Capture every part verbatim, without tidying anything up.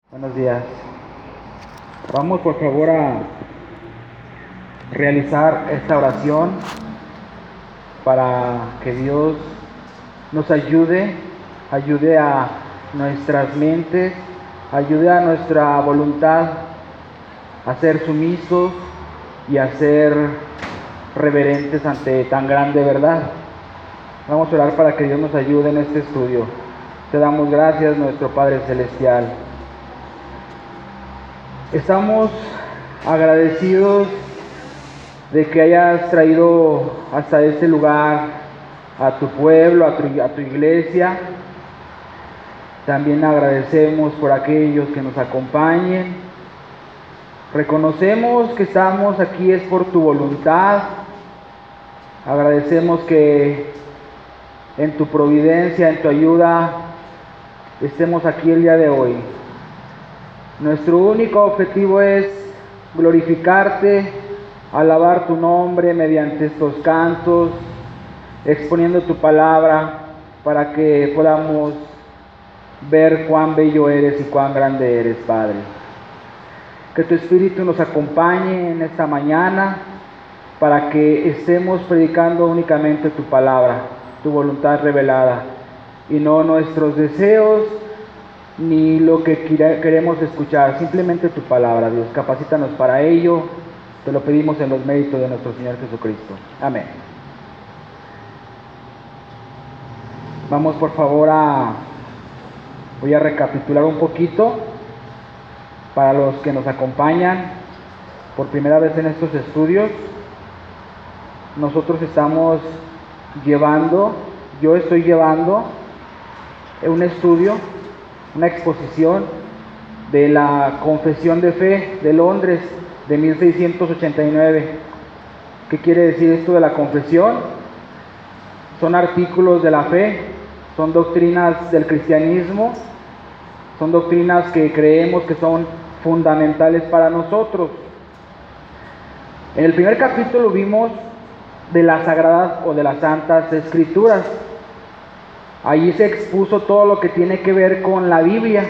Buenos días. Vamos por favor a realizar esta oración para que Dios nos ayude, ayude a nuestras mentes, ayude a nuestra voluntad a ser sumisos y a ser reverentes ante tan grande verdad. Vamos a orar para que Dios nos ayude en este estudio. Te damos gracias, nuestro Padre Celestial. Estamos agradecidos de que hayas traído hasta este lugar a tu pueblo, a tu, a tu iglesia. También agradecemos por aquellos que nos acompañen. Reconocemos que estamos aquí es por tu voluntad. Agradecemos que en tu providencia, en tu ayuda, estemos aquí el día de hoy. Nuestro único objetivo es glorificarte, alabar tu nombre mediante estos cantos, exponiendo tu palabra para que podamos ver cuán bello eres y cuán grande eres, Padre. Que tu Espíritu nos acompañe en esta mañana para que estemos predicando únicamente tu palabra, tu voluntad revelada, y no nuestros deseos ni lo que queremos escuchar, simplemente tu palabra, Dios. Capacítanos para ello, te lo pedimos en los méritos de nuestro Señor Jesucristo. Amén. Vamos por favor a, voy a recapitular un poquito para los que nos acompañan por primera vez en estos estudios. Nosotros estamos llevando, yo estoy llevando un estudio, una exposición de la Confesión de Fe de Londres de mil seiscientos ochenta y nueve. ¿Qué quiere decir esto de la confesión? Son artículos de la fe, son doctrinas del cristianismo, son doctrinas que creemos que son fundamentales para nosotros. En el primer capítulo vimos de las sagradas o de las santas escrituras. Allí se expuso todo lo que tiene que ver con la Biblia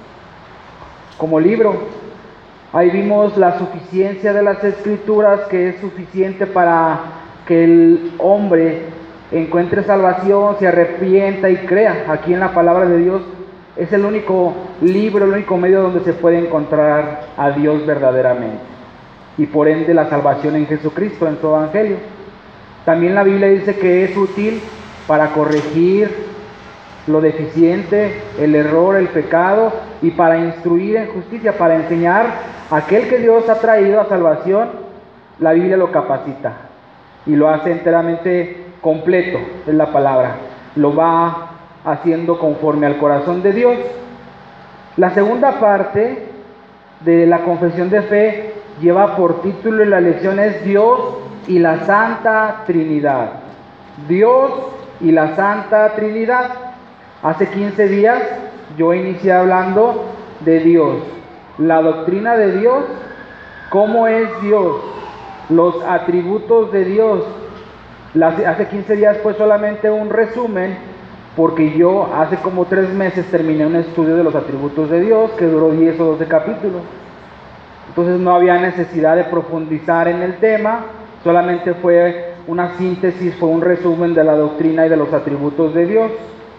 como libro. Ahí vimos la suficiencia de las escrituras, que es suficiente para que el hombre encuentre salvación, se arrepienta y crea. Aquí en la palabra de Dios es el único libro, el único medio donde se puede encontrar a Dios verdaderamente, y por ende la salvación en Jesucristo, en su evangelio. También la Biblia dice que es útil para corregir lo deficiente, el error, el pecado, y para instruir en justicia, para enseñar a aquel que Dios ha traído a salvación. La Biblia lo capacita y lo hace enteramente completo, es la palabra. Lo va haciendo conforme al corazón de Dios. La segunda parte de la confesión de fe lleva por título, y la lección es Dios y la Santa Trinidad. Dios y la Santa Trinidad. Hace quince días yo inicié hablando de Dios, la doctrina de Dios, cómo es Dios, los atributos de Dios. Hace quince días fue solamente un resumen, porque yo hace como tres meses terminé un estudio de los atributos de Dios que duró diez o doce capítulos. Entonces no había necesidad de profundizar en el tema, solamente fue una síntesis, fue un resumen de la doctrina y de los atributos de Dios.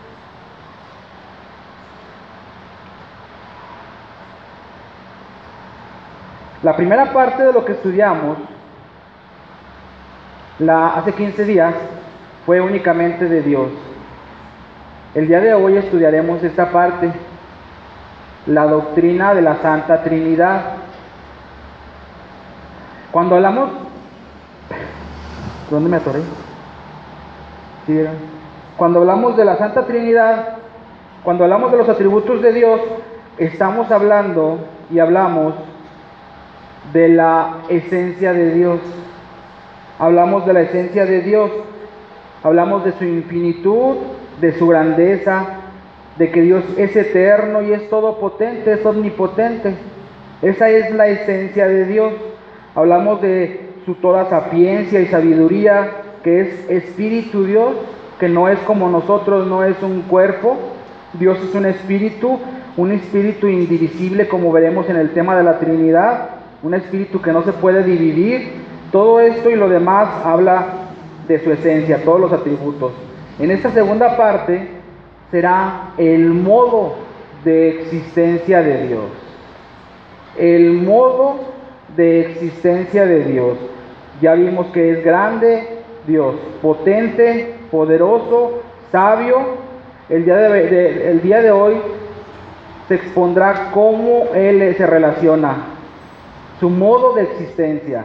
La primera parte de lo que estudiamos la, hace quince días fue únicamente de Dios. El día de hoy estudiaremos esta parte, la doctrina de la Santa Trinidad. Cuando hablamos... ¿Dónde me atoré? ¿Sí vieron? Cuando hablamos de la Santa Trinidad, cuando hablamos de los atributos de Dios, estamos hablando y hablamos de la esencia de Dios. Hablamos de la esencia de Dios, hablamos de su infinitud, de su grandeza, de que Dios es eterno y es todopotente, es omnipotente. Esa es la esencia de Dios. Hablamos de su toda sapiencia y sabiduría, que es Espíritu Dios, que no es como nosotros, no es un cuerpo. Dios es un espíritu, un espíritu indivisible, como veremos en el tema de la Trinidad, un espíritu que no se puede dividir. Todo esto y lo demás habla de su esencia, todos los atributos. En esta segunda parte será el modo de existencia de Dios. El modo de existencia de Dios. Ya vimos que es grande Dios, potente, poderoso, sabio. El día de, de, el día de hoy se expondrá cómo Él se relaciona, su modo de existencia.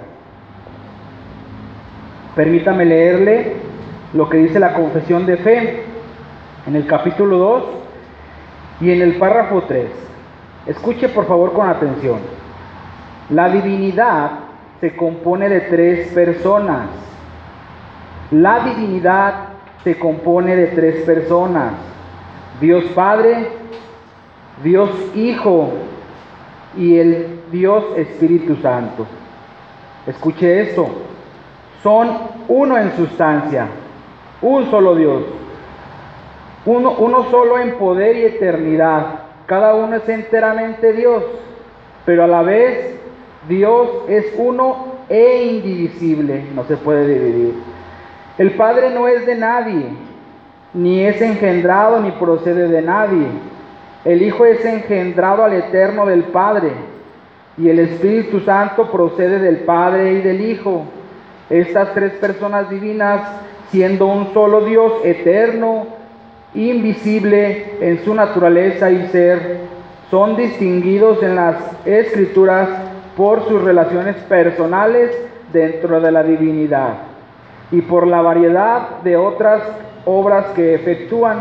Permítame leerle lo que dice la confesión de fe en el capítulo dos y en el párrafo tres. Escuche por favor con atención. La divinidad se compone de tres personas. La divinidad se compone de tres personas. Dios Padre, Dios Hijo y el Dios Espíritu Santo. Escuche esto. Son uno en sustancia, un solo Dios. Uno, uno solo en poder y eternidad. Cada uno es enteramente Dios, pero a la vez Dios es uno e indivisible, no se puede dividir. El Padre no es de nadie, ni es engendrado ni procede de nadie. El Hijo es engendrado al Eterno del Padre, y el Espíritu Santo procede del Padre y del Hijo. Estas tres personas divinas, siendo un solo Dios eterno, invisible en su naturaleza y ser, son distinguidos en las Escrituras por sus relaciones personales dentro de la divinidad y por la variedad de otras obras que efectúan.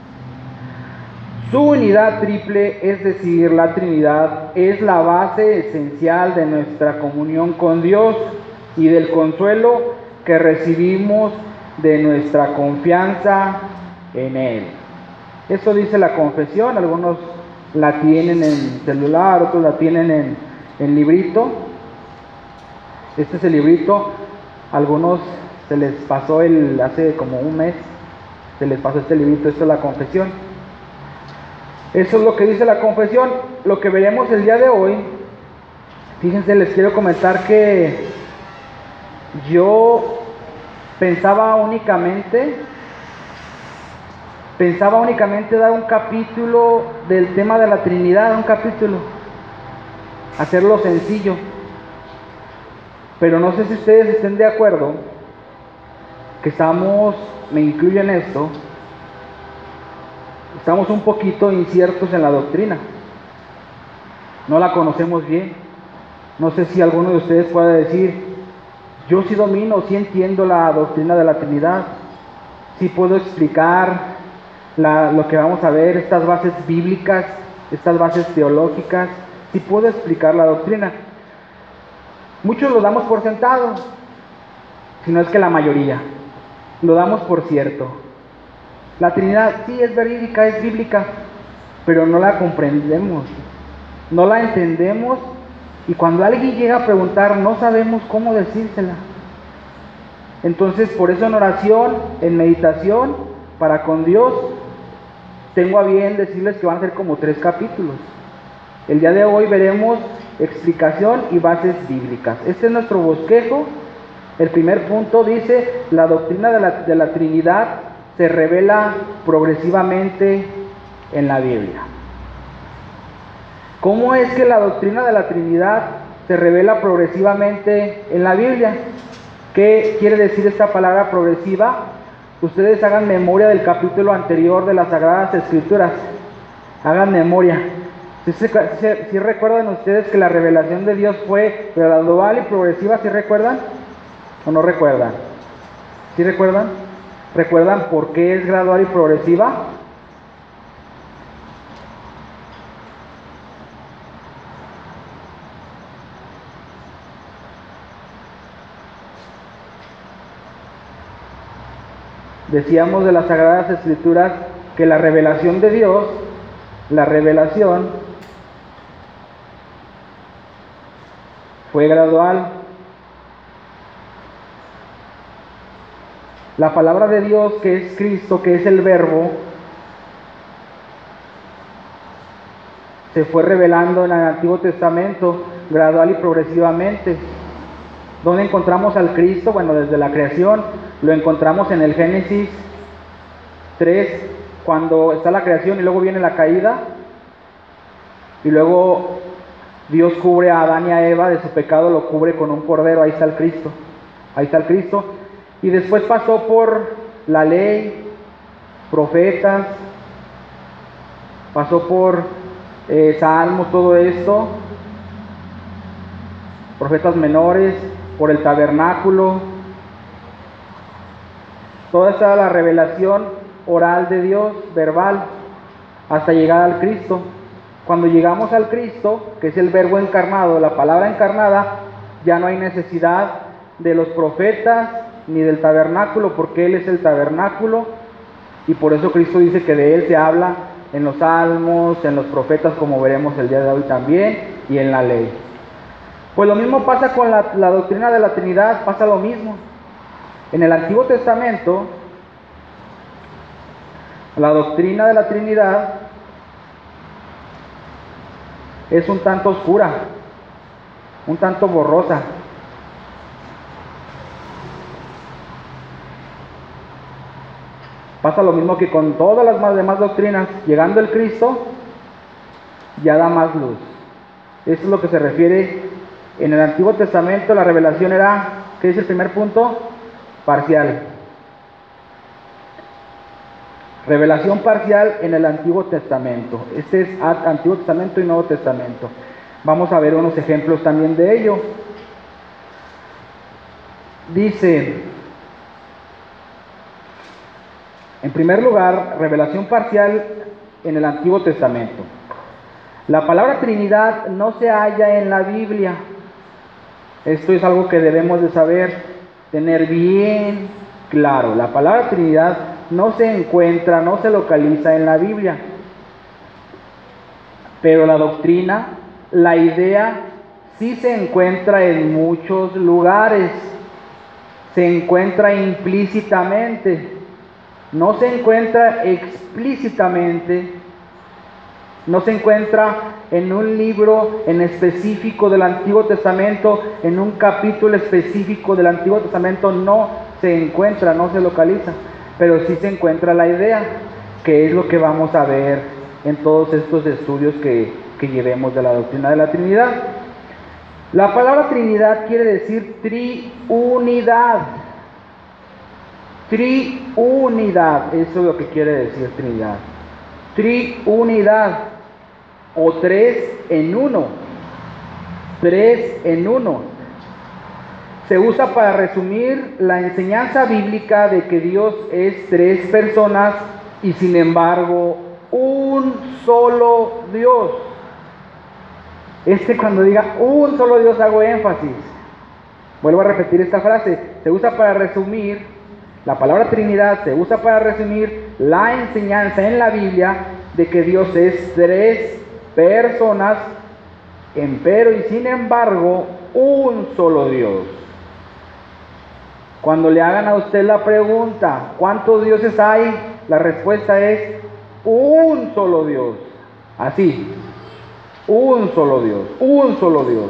Su unidad triple, es decir, la Trinidad, es la base esencial de nuestra comunión con Dios y del consuelo que recibimos de nuestra confianza en Él. Eso dice la confesión. Algunos la tienen en celular, otros la tienen en, en librito. Este es el librito. Algunos se les pasó el hace como un mes, se les pasó este librito. Esto es la confesión. Eso es lo que dice la confesión. Lo que veremos el día de hoy, fíjense, les quiero comentar que yo pensaba únicamente, pensaba únicamente dar un capítulo del tema de la Trinidad, un capítulo, hacerlo sencillo. Pero no sé si ustedes estén de acuerdo que estamos, me incluyo en esto, estamos un poquito inciertos en la doctrina. No la conocemos bien. No sé si alguno de ustedes puede decir: yo sí domino, sí entiendo la doctrina de la Trinidad, sí puedo explicar la, lo que vamos a ver, estas bases bíblicas, estas bases teológicas, sí puedo explicar la doctrina. Muchos lo damos por sentado, si no es que la mayoría, lo damos por cierto. La Trinidad sí es verídica, es bíblica, pero no la comprendemos, no la entendemos. Y cuando alguien llega a preguntar, no sabemos cómo decírsela. Entonces, por eso en oración, en meditación, para con Dios, tengo a bien decirles que van a ser como tres capítulos. El día de hoy veremos explicación y bases bíblicas. Este es nuestro bosquejo. El primer punto dice: la doctrina de la, de la Trinidad se revela progresivamente en la Biblia. ¿Cómo es que la doctrina de la Trinidad se revela progresivamente en la Biblia? ¿Qué quiere decir esta palabra progresiva? Ustedes hagan memoria del capítulo anterior de las Sagradas Escrituras. Hagan memoria. Si, si, si recuerdan ustedes que la revelación de Dios fue gradual y progresiva, ¿sí recuerdan? ¿O no recuerdan? ¿Sí recuerdan? ¿Recuerdan por qué es gradual y progresiva? Decíamos de las Sagradas Escrituras que la revelación de Dios, la revelación fue gradual. La palabra de Dios, que es Cristo, que es el Verbo, se fue revelando en el Antiguo Testamento gradual y progresivamente. ¿Dónde encontramos al Cristo? Bueno, desde la creación lo encontramos en el Génesis tres, cuando está la creación y luego viene la caída, y luego Dios cubre a Adán y a Eva de su pecado, lo cubre con un cordero. Ahí está el Cristo, ahí está el Cristo. Y después pasó por la ley, profetas, pasó por eh, salmos, todo esto, profetas menores, por el tabernáculo. Toda esta la revelación oral de Dios, verbal, hasta llegar al Cristo. Cuando llegamos al Cristo, que es el verbo encarnado, la palabra encarnada, ya no hay necesidad de los profetas ni del tabernáculo, porque Él es el tabernáculo, y por eso Cristo dice que de Él se habla en los salmos, en los profetas, como veremos el día de hoy también, y en la ley. Pues lo mismo pasa con la, la doctrina de la Trinidad, pasa lo mismo. En el Antiguo Testamento, la doctrina de la Trinidad es un tanto oscura, un tanto borrosa. Pasa lo mismo que con todas las demás doctrinas. Llegando el Cristo, ya da más luz. Eso es lo que se refiere en el Antiguo Testamento. La revelación era, ¿qué dice el primer punto? Parcial. Revelación parcial en el Antiguo Testamento. Este es Antiguo Testamento y Nuevo Testamento. Vamos a ver unos ejemplos también de ello. Dice, en primer lugar, revelación parcial en el Antiguo Testamento. La palabra Trinidad no se halla en la Biblia. Esto es algo que debemos de saber, tener bien claro. La palabra Trinidad no se encuentra, no se localiza en la Biblia. Pero la doctrina, la idea, sí se encuentra en muchos lugares. Se encuentra implícitamente. No se encuentra explícitamente. No se encuentra en un libro en específico del Antiguo Testamento, en un capítulo específico del Antiguo Testamento. No se encuentra, no se localiza. Pero sí se encuentra la idea, que es lo que vamos a ver en todos estos estudios que, que llevemos de la doctrina de la Trinidad. La palabra Trinidad quiere decir triunidad. Triunidad, eso es lo que quiere decir Trinidad. Triunidad, o tres en uno. Tres en uno. Se usa para resumir la enseñanza bíblica de que Dios es tres personas y sin embargo un solo Dios. Este, cuando diga un solo Dios, hago énfasis. Vuelvo a repetir esta frase. Se usa para resumir, la palabra Trinidad se usa para resumir la enseñanza en la Biblia de que Dios es tres personas, empero y sin embargo un solo Dios. Cuando le hagan a usted la pregunta, ¿cuántos dioses hay? La respuesta es un solo Dios. Así, un solo Dios, un solo Dios.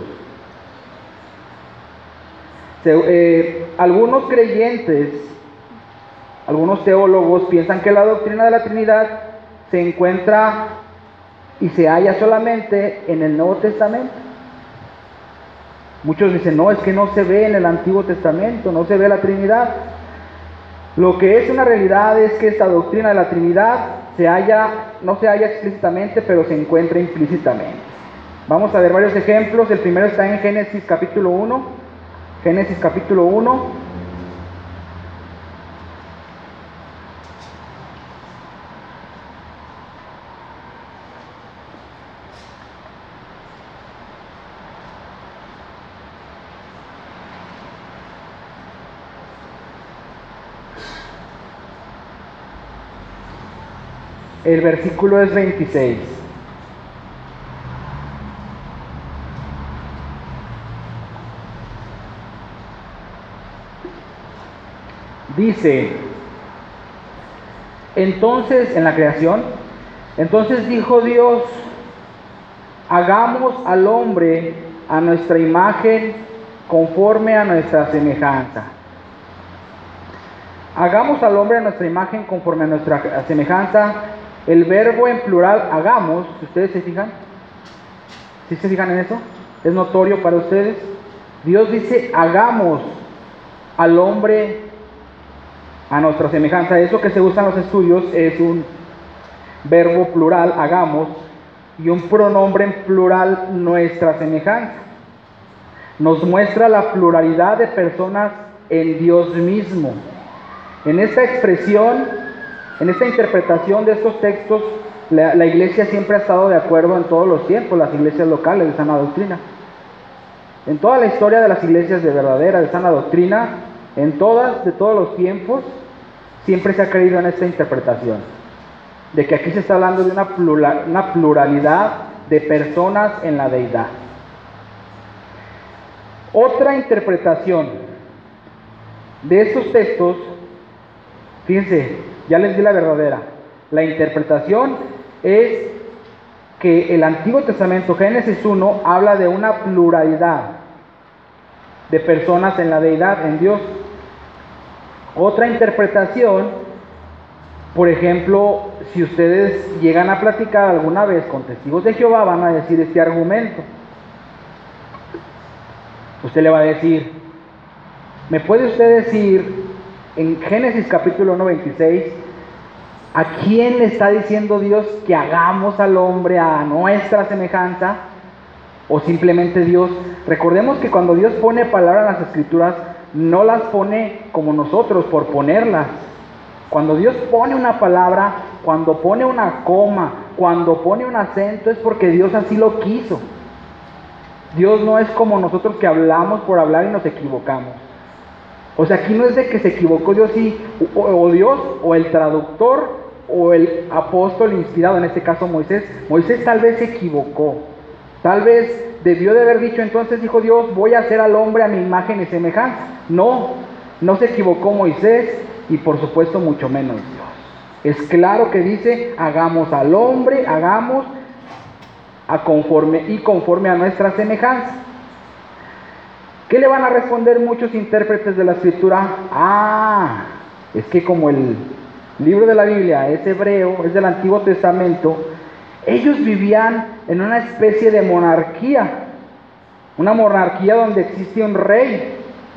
Se, eh, algunos creyentes, algunos teólogos piensan que la doctrina de la Trinidad se encuentra y se halla solamente en el Nuevo Testamento. Muchos dicen, no, es que no se ve en el Antiguo Testamento, no se ve la Trinidad. Lo que es una realidad es que esta doctrina de la Trinidad se halla, no se halla explícitamente, pero se encuentra implícitamente. Vamos a ver varios ejemplos. El primero está en Génesis capítulo uno. Génesis capítulo uno. El versículo es veintiséis. Dice, entonces, en la creación, entonces dijo Dios, hagamos al hombre a nuestra imagen, conforme a nuestra semejanza. Hagamos al hombre a nuestra imagen, conforme a nuestra semejanza. El verbo en plural, hagamos, si ustedes se fijan, ¿sí se fijan en eso? ¿Es notorio para ustedes? Dios dice, hagamos al hombre a nuestra semejanza. Eso que se usa en los estudios es un verbo plural, hagamos, y un pronombre en plural, nuestra semejanza. Nos muestra la pluralidad de personas en Dios mismo. En esta expresión, en esta interpretación de estos textos, la, la iglesia siempre ha estado de acuerdo en todos los tiempos, las iglesias locales de sana doctrina. En toda la historia de las iglesias de verdadera, de sana doctrina, en todas, de todos los tiempos, siempre se ha creído en esta interpretación, de que aquí se está hablando de una, plural, una pluralidad de personas en la deidad. Otra interpretación de estos textos, fíjense, ya les di la verdadera. La interpretación es que el Antiguo Testamento, Génesis uno, habla de una pluralidad de personas en la deidad, en Dios. Otra interpretación, por ejemplo, si ustedes llegan a platicar alguna vez con testigos de Jehová, van a decir este argumento. Usted le va a decir, ¿me puede usted decir en Génesis capítulo uno, veintiséis, a quién le está diciendo Dios que hagamos al hombre a nuestra semejanza? O simplemente Dios, recordemos que cuando Dios pone palabras en las Escrituras, no las pone como nosotros por ponerlas. Cuando Dios pone una palabra, cuando pone una coma, cuando pone un acento, es porque Dios así lo quiso. Dios no es como nosotros que hablamos por hablar y nos equivocamos. O sea, aquí no es de que se equivocó Dios y, o, o Dios, o el traductor, o el apóstol inspirado, en este caso Moisés. Moisés tal vez se equivocó. Tal vez debió de haber dicho, entonces dijo Dios, voy a hacer al hombre a mi imagen y semejanza. No, no se equivocó Moisés, y por supuesto mucho menos Dios. Es claro que dice, hagamos al hombre, hagamos a conforme y conforme a nuestra semejanza. ¿Qué le van a responder muchos intérpretes de la Escritura? Ah, es que como el libro de la Biblia es hebreo, es del Antiguo Testamento, ellos vivían en una especie de monarquía, una monarquía donde existe un rey,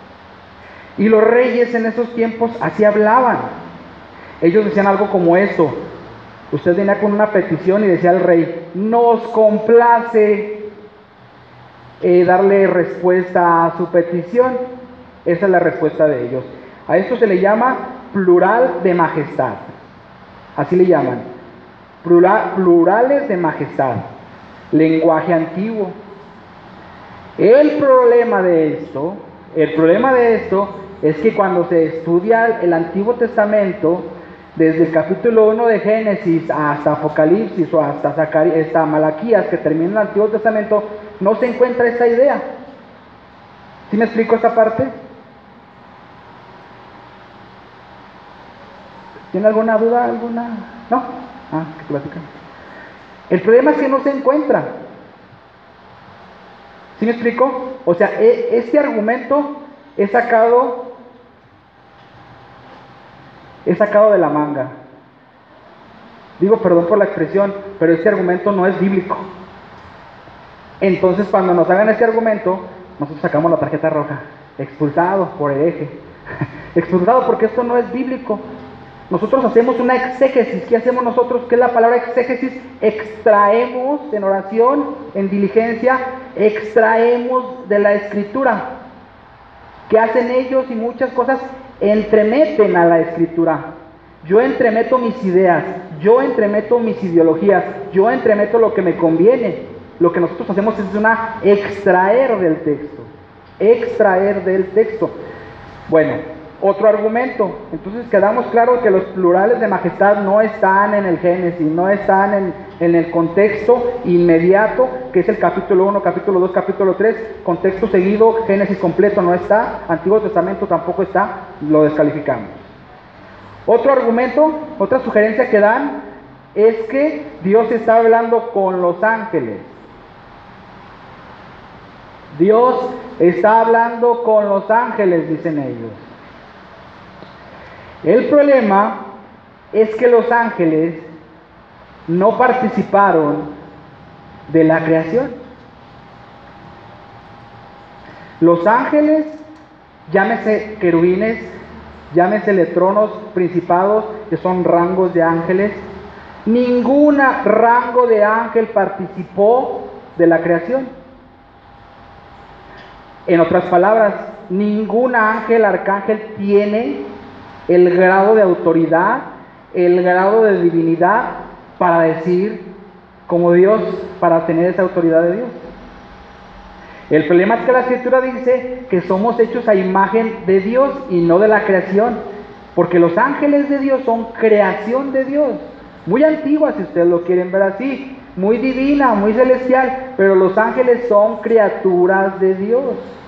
y los reyes en esos tiempos así hablaban. Ellos decían algo como esto: usted venía con una petición y decía al rey, nos complace eh, darle respuesta a su petición. Esa es la respuesta de ellos. A esto se le llama plural de majestad, así le llaman, plural, plurales de majestad, lenguaje antiguo. El problema de esto, el problema de esto es que cuando se estudia el Antiguo Testamento, desde el capítulo uno de Génesis hasta Apocalipsis o hasta, Zacarías, hasta Malaquías, que termina el Antiguo Testamento, no se encuentra esta idea. ¿Sí me explico esta parte? ¿Tiene alguna duda? ¿Alguna? ¿No? Ah, que platican. El problema es que no se encuentra. ¿Sí me explico? O sea, este argumento es sacado, es sacado de la manga. Digo, perdón por la expresión, pero este argumento no es bíblico. Entonces, cuando nos hagan este argumento, nosotros sacamos la tarjeta roja. Expulsado por hereje. Expulsado porque esto no es bíblico. Nosotros hacemos una exégesis. ¿Qué hacemos nosotros? ¿Qué es la palabra exégesis? Extraemos en oración, en diligencia, extraemos de la Escritura. ¿Qué hacen ellos? Y muchas cosas entremeten a la Escritura. Yo entremeto mis ideas, yo entremeto mis ideologías, yo entremeto lo que me conviene. Lo que nosotros hacemos es una extraer del texto, extraer del texto. Bueno, otro argumento. Entonces quedamos claros que los plurales de majestad no están en el Génesis, no están en, en el contexto inmediato, que es el capítulo uno, capítulo dos, capítulo tres, contexto seguido, Génesis completo no está, Antiguo Testamento tampoco está, lo descalificamos. Otro argumento, otra sugerencia que dan, es que Dios está hablando con los ángeles. Dios está hablando con los ángeles, dicen ellos. El problema es que los ángeles no participaron de la creación. Los ángeles, llámese querubines, llámese tronos, principados, que son rangos de ángeles, ningún rango de ángel participó de la creación. En otras palabras, ningún ángel, arcángel tiene el grado de autoridad, el grado de divinidad para decir como Dios, para tener esa autoridad de Dios. El problema es que la Escritura dice que somos hechos a imagen de Dios y no de la creación, porque los ángeles de Dios son creación de Dios, muy antigua si ustedes lo quieren ver así, muy divina, muy celestial, pero los ángeles son criaturas de Dios.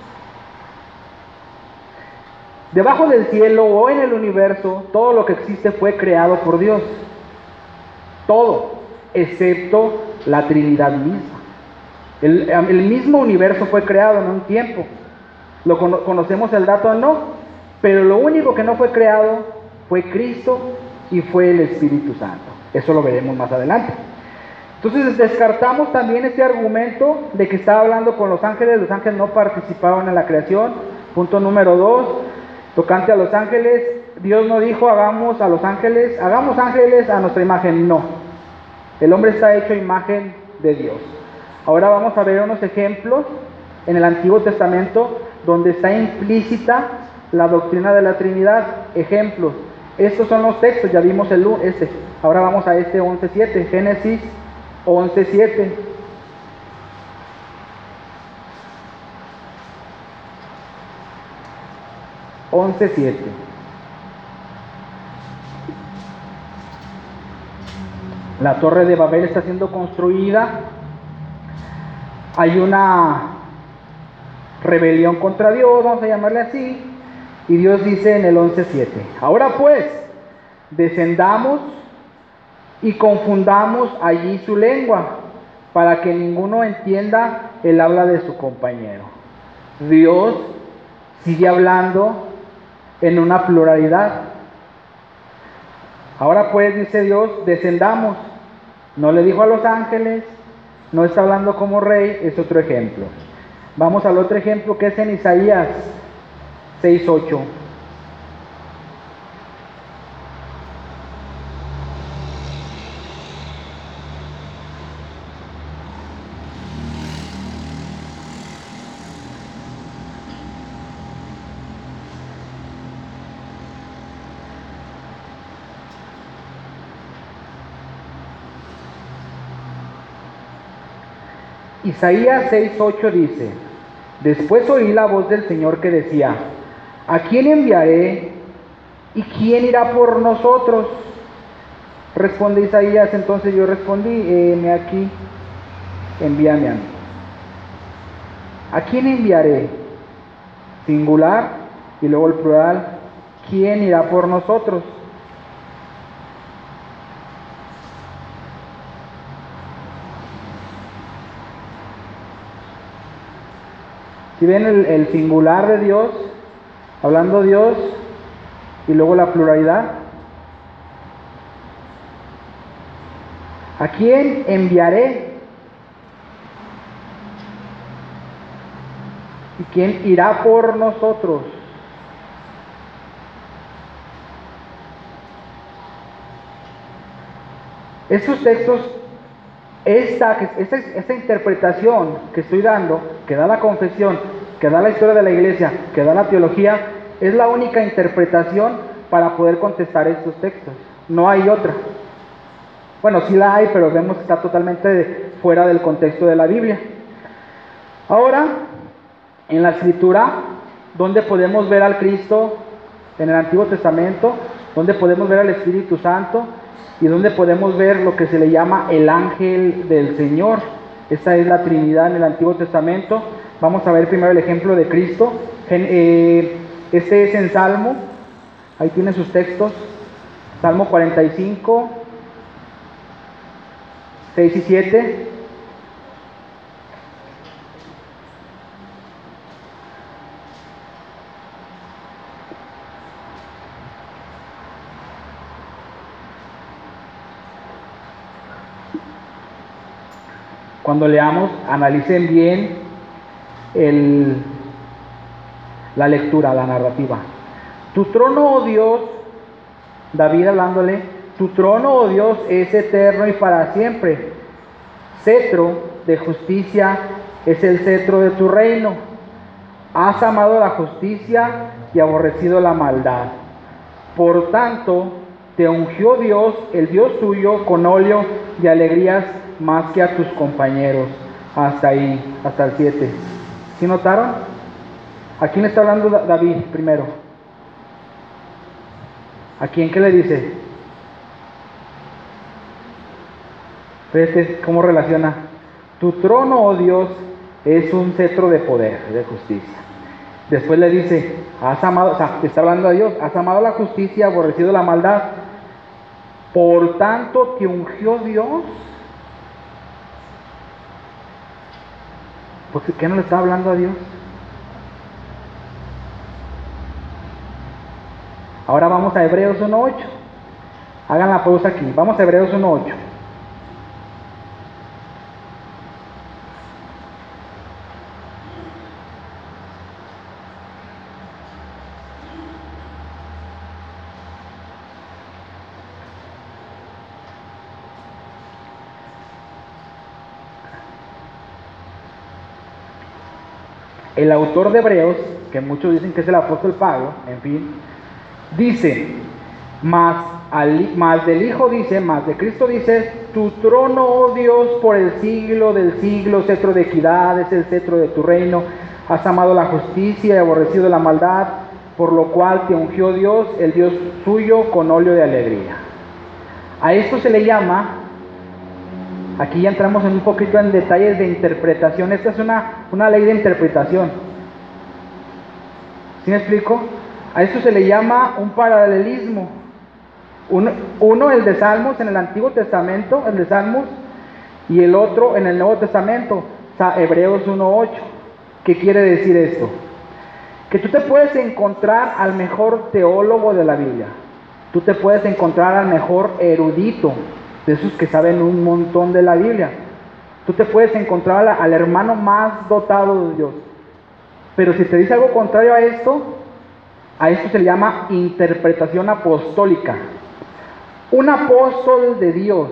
Debajo del cielo o en el universo, todo lo que existe fue creado por Dios. Todo, excepto la Trinidad misma. El, el mismo universo fue creado en un tiempo. ¿Lo cono- conocemos el dato o no? Pero lo único que no fue creado fue Cristo y fue el Espíritu Santo. Eso lo veremos más adelante. Entonces descartamos también este argumento de que estaba hablando con los ángeles. Los ángeles no participaron en la creación. Punto número dos. Tocante a los ángeles, Dios no dijo hagamos a los ángeles, hagamos ángeles a nuestra imagen, no. El hombre está hecho a imagen de Dios. Ahora vamos a ver unos ejemplos en el Antiguo Testamento donde está implícita la doctrina de la Trinidad. Ejemplos. Estos son los textos, ya vimos el este. Ahora vamos a este once siete, Génesis once siete. once siete. La torre de Babel está siendo construida. Hay una rebelión contra Dios, vamos a llamarle así. Y Dios dice en el once siete: ahora pues, descendamos y confundamos allí su lengua, para que ninguno entienda el habla de su compañero. Dios sigue hablando en una pluralidad. Ahora pues, dice Dios, descendamos. No le dijo a los ángeles, no está hablando como rey, es otro ejemplo. Vamos al otro ejemplo que es en Isaías seis ocho. Isaías seis ocho dice: después oí la voz del Señor que decía: ¿a quién enviaré y quién irá por nosotros? Responde Isaías, entonces yo respondí: heme aquí, envíame a mí. ¿A quién enviaré? Singular y luego el plural: ¿quién irá por nosotros? Si ven el, el singular de Dios, hablando Dios, y luego la pluralidad. ¿A quién enviaré? ¿Y quién irá por nosotros? Estos textos, esta, esta, esta interpretación que estoy dando, que da la confesión, que da la historia de la iglesia, que da la teología, es la única interpretación para poder contestar estos textos. No hay otra. Bueno, sí la hay, pero vemos que está totalmente fuera del contexto de la Biblia. Ahora, en la Escritura, ¿dónde podemos ver al Cristo? En el Antiguo Testamento, ¿dónde podemos ver al Espíritu Santo? Y ¿dónde podemos ver lo que se le llama el ángel del Señor? Esta es la Trinidad en el Antiguo Testamento. Vamos a ver primero el ejemplo de Cristo. Este es en Salmo. Ahí tienen sus textos. Salmo cuarenta y cinco, seis y siete. Cuando leamos, analicen bien el, la lectura, la narrativa. Tu trono, oh Dios, David hablándole, tu trono, oh Dios, es eterno y para siempre. Cetro de justicia es el cetro de tu reino. Has amado la justicia y aborrecido la maldad. Por tanto, te ungió Dios, el Dios tuyo, con óleo y alegrías más que a tus compañeros. Hasta ahí, hasta el siete. ¿Sí notaron? ¿A quién le está hablando David primero? ¿A quién qué le dice? Fíjate cómo relaciona. Tu trono, oh Dios, es un cetro de poder, de justicia. Después le dice, has amado, o sea, está hablando a Dios, has amado la justicia, aborrecido la maldad. Por tanto, te ungió Dios. ¿Por qué no le está hablando a Dios? Ahora vamos a Hebreos uno ocho. Hagan la pausa aquí. Vamos a Hebreos uno ocho. El autor de Hebreos, que muchos dicen que es el apóstol Pablo, en fin, dice, más, al, más del Hijo dice, más de Cristo dice, tu trono, oh Dios, por el siglo del siglo, cetro de equidad, es el cetro de tu reino, has amado la justicia y aborrecido la maldad, por lo cual te ungió Dios, el Dios suyo, con óleo de alegría. A esto se le llama, aquí ya entramos en un poquito en detalles de interpretación, esta es una, una ley de interpretación. ¿Sí me explico? A esto se le llama un paralelismo. Uno, uno, el de Salmos en el Antiguo Testamento, el de Salmos, y el otro en el Nuevo Testamento, o sea, Hebreos uno ocho. ¿Qué quiere decir esto? Que tú te puedes encontrar al mejor teólogo de la Biblia, tú te puedes encontrar al mejor erudito, de esos que saben un montón de la Biblia, tú te puedes encontrar al, al hermano más dotado de Dios, pero si te dice algo contrario a esto, a esto se le llama interpretación apostólica. Un apóstol de Dios,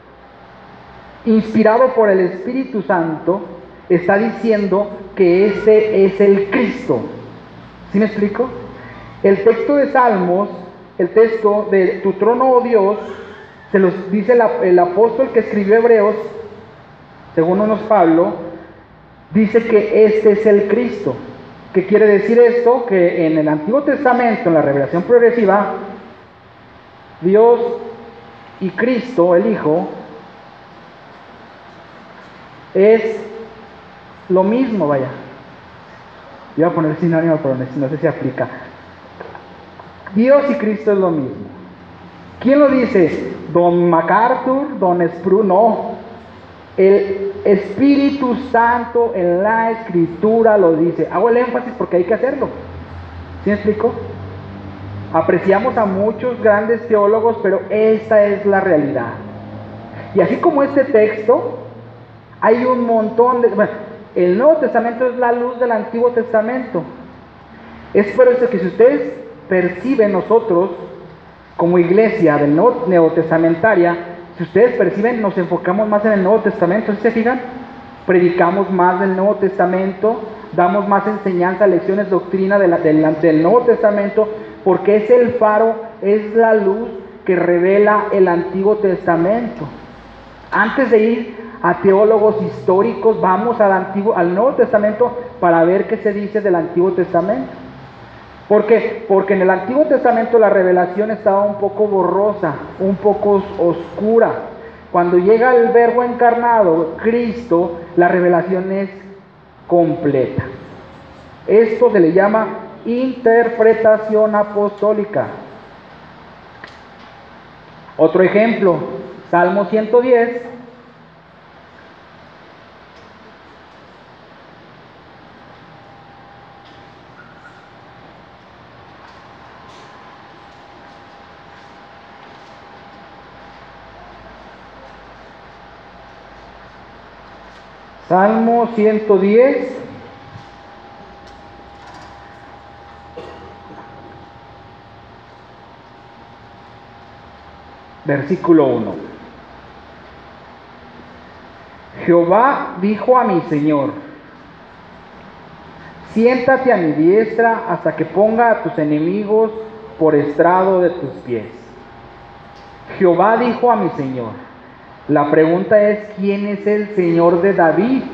inspirado por el Espíritu Santo, está diciendo que ese es el Cristo. ¿Sí me explico? El texto de Salmos, el texto de tu trono, oh Dios, se los dice la, el apóstol que escribió Hebreos, según unos Pablo, dice que este es el Cristo. ¿Qué quiere decir esto? Que en el Antiguo Testamento, en la revelación progresiva, Dios y Cristo, el Hijo, es lo mismo, vaya. Iba a poner sinónimo, pero no sé si aplica. Dios y Cristo es lo mismo. ¿Quién lo dice? ¿Don MacArthur? ¿Don Spru? No. El Espíritu Santo en la Escritura lo dice. Hago el énfasis porque hay que hacerlo. ¿Sí me explico? Apreciamos a muchos grandes teólogos, pero esta es la realidad. Y así como este texto, hay un montón de... Bueno, el Nuevo Testamento es la luz del Antiguo Testamento. Es por eso que si ustedes perciben, nosotros, como iglesia del Nuevo Neotestamentaria, si ustedes perciben, nos enfocamos más en el Nuevo Testamento, ¿sí se fijan? Predicamos más del Nuevo Testamento, damos más enseñanza, lecciones, doctrina de la, del, del Nuevo Testamento, porque es el faro, es la luz que revela el Antiguo Testamento. Antes de ir a teólogos históricos, vamos al, Antiguo, al Nuevo Testamento para ver qué se dice del Antiguo Testamento. ¿Por qué? Porque en el Antiguo Testamento la revelación estaba un poco borrosa, un poco oscura. Cuando llega el Verbo encarnado, Cristo, la revelación es completa. Esto se le llama interpretación apostólica. Otro ejemplo, Salmo ciento diez. Salmo ciento diez. Versículo uno. Jehová dijo a mi Señor: siéntate a mi diestra hasta que ponga a tus enemigos por estrado de tus pies. Jehová dijo a mi Señor. La pregunta es: ¿quién es el Señor de David?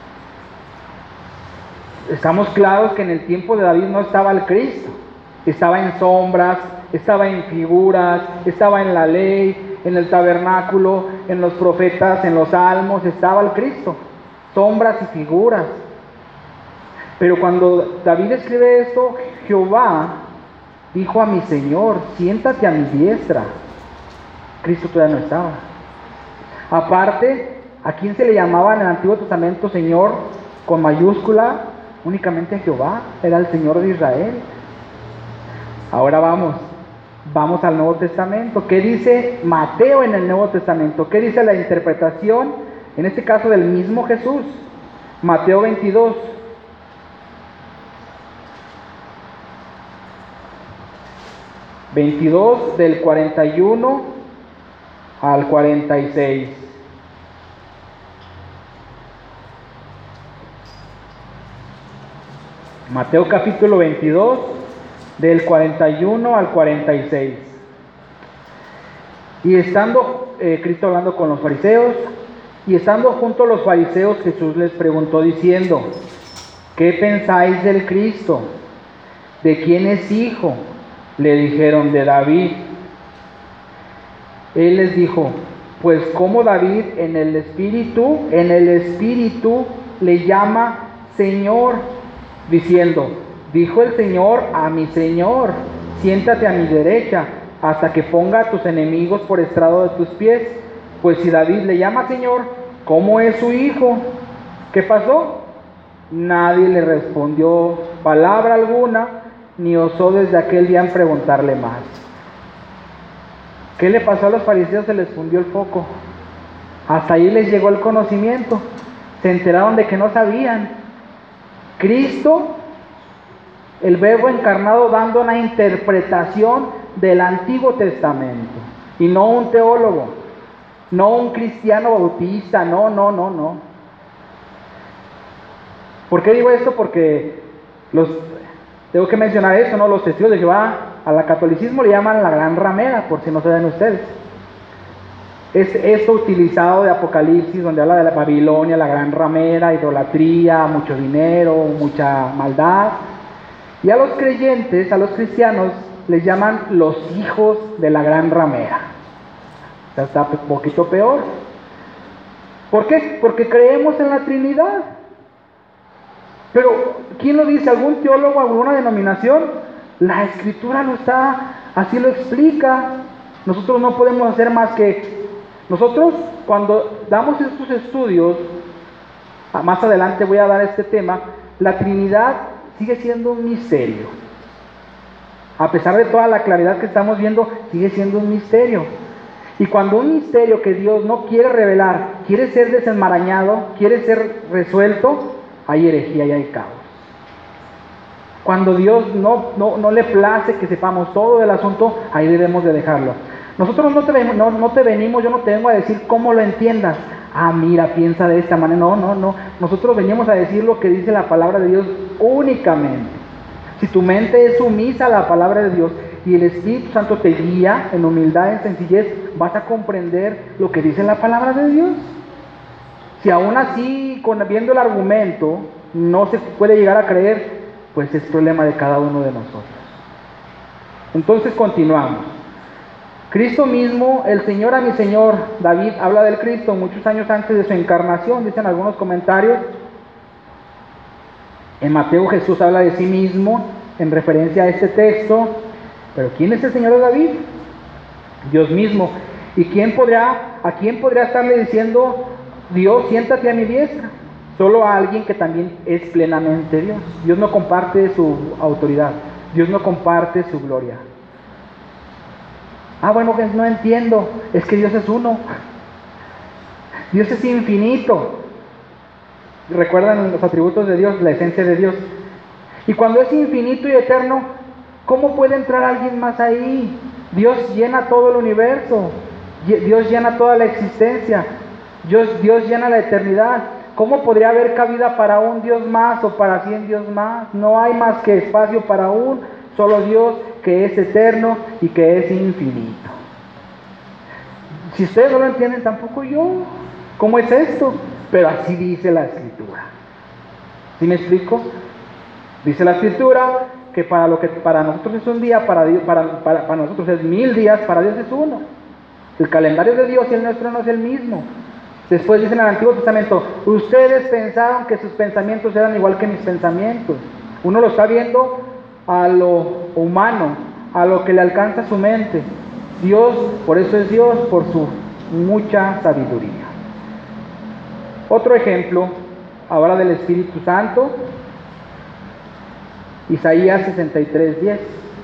Estamos claros que en el tiempo de David no estaba el Cristo. Estaba en sombras, estaba en figuras, estaba en la ley, en el tabernáculo, en los profetas, en los salmos, estaba el Cristo. Sombras y figuras. Pero cuando David escribe esto, Jehová dijo a mi Señor: siéntate a mi diestra. Cristo todavía no estaba. Aparte, ¿a quién se le llamaba en el Antiguo Testamento Señor con mayúscula? Únicamente a Jehová, era el Señor de Israel. Ahora vamos, vamos al Nuevo Testamento. ¿Qué dice Mateo en el Nuevo Testamento? ¿Qué dice la interpretación, en este caso del mismo Jesús? Mateo veintidós. veintidós del cuarenta y uno al cuarenta y seis. Mateo capítulo veintidós, del cuarenta y uno al cuarenta y seis. Y estando eh, Cristo hablando con los fariseos, y estando junto a los fariseos, Jesús les preguntó diciendo: ¿qué pensáis del Cristo? ¿De quién es hijo? Le dijeron: de David. Él les dijo: pues como David en el espíritu, en el espíritu le llama Señor, diciendo: dijo el Señor a mi Señor: siéntate a mi derecha hasta que ponga a tus enemigos por estrado de tus pies. Pues si David le llama Señor, ¿cómo es su hijo? ¿Qué pasó? Nadie le respondió palabra alguna, ni osó desde aquel día en preguntarle más. ¿Qué le pasó a los fariseos? Se les fundió el foco. Hasta ahí les llegó el conocimiento. Se enteraron de que no sabían. Cristo, el Verbo encarnado, dando una interpretación del Antiguo Testamento. Y no un teólogo, no un cristiano bautista, no, no, no, no. ¿Por qué digo esto? Porque los, tengo que mencionar esto, ¿no? Los testigos de Jehová al catolicismo le llaman la gran ramera, por si no saben ustedes. Es esto utilizado de Apocalipsis, donde habla de la Babilonia, la gran ramera, idolatría, mucho dinero, mucha maldad. Y a los creyentes, a los cristianos, les llaman los hijos de la gran ramera. O sea, está un poquito peor. ¿Por qué? Porque creemos en la Trinidad. Pero, ¿quién lo dice? ¿Algún teólogo, alguna denominación? La Escritura lo está, así lo explica. Nosotros no podemos hacer más que... Nosotros, cuando damos estos estudios, más adelante voy a dar este tema, la Trinidad sigue siendo un misterio. A pesar de toda la claridad que estamos viendo, sigue siendo un misterio. Y cuando un misterio que Dios no quiere revelar, quiere ser desenmarañado, quiere ser resuelto, hay herejía y hay caos. Cuando Dios no, no, no le place que sepamos todo del asunto, ahí debemos de dejarlo. Nosotros no te, no, no te venimos, yo no te vengo a decir cómo lo entiendas. Ah, mira, piensa de esta manera. No, no, no. Nosotros venimos a decir lo que dice la palabra de Dios únicamente. Si tu mente es sumisa a la palabra de Dios y el Espíritu Santo te guía en humildad, en sencillez, vas a comprender lo que dice la palabra de Dios. Si aún así, con, viendo el argumento, no se puede llegar a creer, pues es problema de cada uno de nosotros. Entonces continuamos. Cristo mismo, el Señor a mi Señor, David habla del Cristo muchos años antes de su encarnación, dicen algunos comentarios. En Mateo Jesús habla de sí mismo en referencia a este texto. Pero ¿quién es el Señor de David? Dios mismo. ¿Y quién podrá, a quién podría estarle diciendo: Dios, siéntate a mi diestra? Solo a alguien que también es plenamente Dios. Dios no comparte su autoridad. Dios no comparte su gloria. Ah, bueno, pues no entiendo. Es que Dios es uno. Dios es infinito. ¿Recuerdan los atributos de Dios? La esencia de Dios. Y cuando es infinito y eterno, ¿cómo puede entrar alguien más ahí? Dios llena todo el universo, Dios llena toda la existencia, Dios, Dios llena la eternidad. ¿Cómo podría haber cabida para un Dios más o para cien Dios más? No hay más que espacio para un solo Dios que es eterno y que es infinito. Si ustedes no lo entienden, tampoco yo. ¿Cómo es esto? Pero así dice la Escritura. ¿Sí me explico? Dice la Escritura que para lo que para nosotros es un día, para, Dios, para, para, para nosotros es mil días, para Dios es uno. El calendario de Dios y el nuestro no es el mismo. Después dice en el Antiguo Testamento, ustedes pensaron que sus pensamientos eran igual que mis pensamientos. Uno lo está viendo a lo humano, a lo que le alcanza su mente. Dios, por eso es Dios, por su mucha sabiduría. Otro ejemplo, ahora del Espíritu Santo, Isaías sesenta y tres, diez.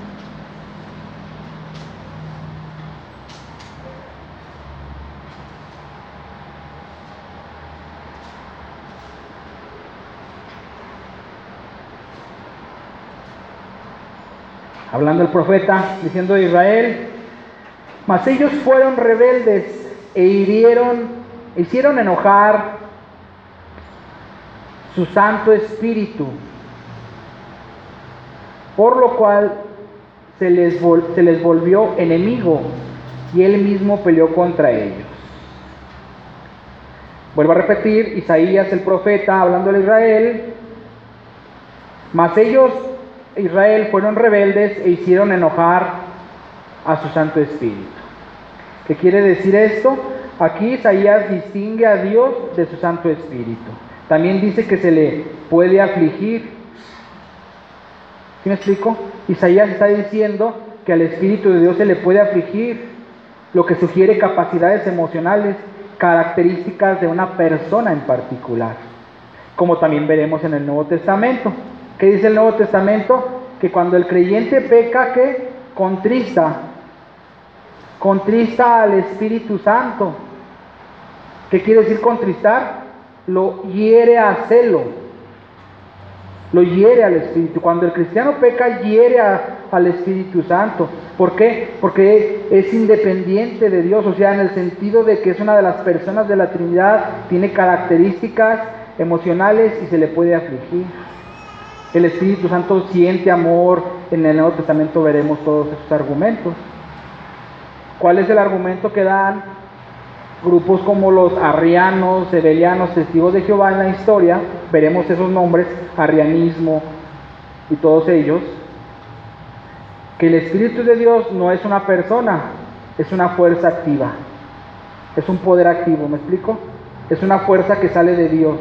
Hablando el profeta, diciendo a Israel, mas ellos fueron rebeldes e hirieron, hicieron enojar su Santo Espíritu, por lo cual se les, vol- se les volvió enemigo y él mismo peleó contra ellos. Vuelvo a repetir, Isaías el profeta hablando a Israel, mas ellos, Israel, fueron rebeldes e hicieron enojar a su Santo Espíritu. ¿Qué quiere decir esto? Aquí Isaías distingue a Dios de su Santo Espíritu. También dice que se le puede afligir. ¿Sí me explico? Isaías está diciendo que al Espíritu de Dios se le puede afligir, lo que sugiere capacidades emocionales, características de una persona en particular, como también veremos en el Nuevo Testamento. ¿Qué dice el Nuevo Testamento? Que cuando el creyente peca, ¿qué? Contrista, contrista al Espíritu Santo. ¿Qué quiere decir contristar? Lo hiere a celo, lo hiere al Espíritu. Cuando el cristiano peca, hiere a, al Espíritu Santo. ¿Por qué? Porque es independiente de Dios, o sea, en el sentido de que es una de las personas de la Trinidad, tiene características emocionales y se le puede afligir. El Espíritu Santo siente amor. En el Nuevo Testamento veremos todos esos argumentos. ¿Cuál es el argumento que dan grupos como los arrianos, hebelianos, testigos de Jehová en la historia? Veremos esos nombres, arrianismo y todos ellos. Que el Espíritu de Dios no es una persona, es una fuerza activa. Es un poder activo, ¿me explico? Es una fuerza que sale de Dios.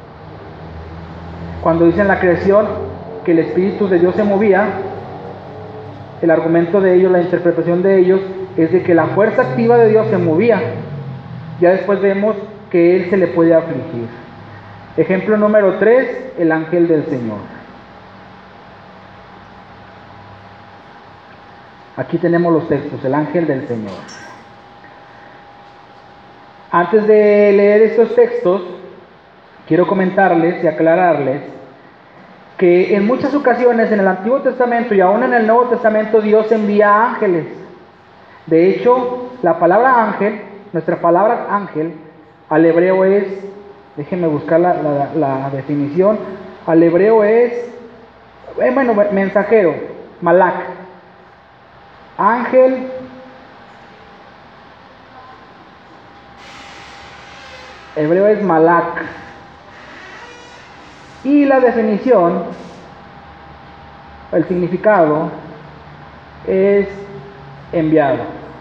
Cuando dicen la creación que el Espíritu de Dios se movía, el argumento de ellos, la interpretación de ellos, es de que la fuerza activa de Dios se movía. Ya después vemos que Él se le puede afligir. Ejemplo número tres, el ángel del Señor. Aquí tenemos los textos, el ángel del Señor. Antes de leer estos textos, quiero comentarles y aclararles que en muchas ocasiones en el Antiguo Testamento y aún en el Nuevo Testamento Dios envía ángeles. De hecho, la palabra ángel, nuestra palabra ángel, al hebreo es, déjenme buscar la, la, la definición, al hebreo es, eh, bueno, mensajero, malak. Ángel, hebreo es malak. Y la definición, el significado, es enviado.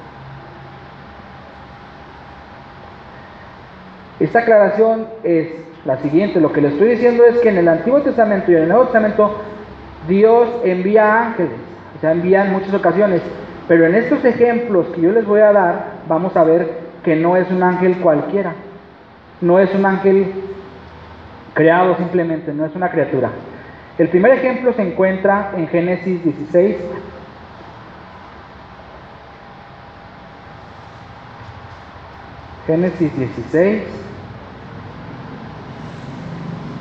Esta aclaración es la siguiente. Lo que le estoy diciendo es que en el Antiguo Testamento y en el Nuevo Testamento Dios envía ángeles, o sea, envía en muchas ocasiones, pero en estos ejemplos que yo les voy a dar, vamos a ver que no es un ángel cualquiera, no es un ángel creado simplemente, no es una criatura. El primer ejemplo se encuentra en Génesis dieciséis. Génesis dieciséis.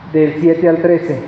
del siete al trece.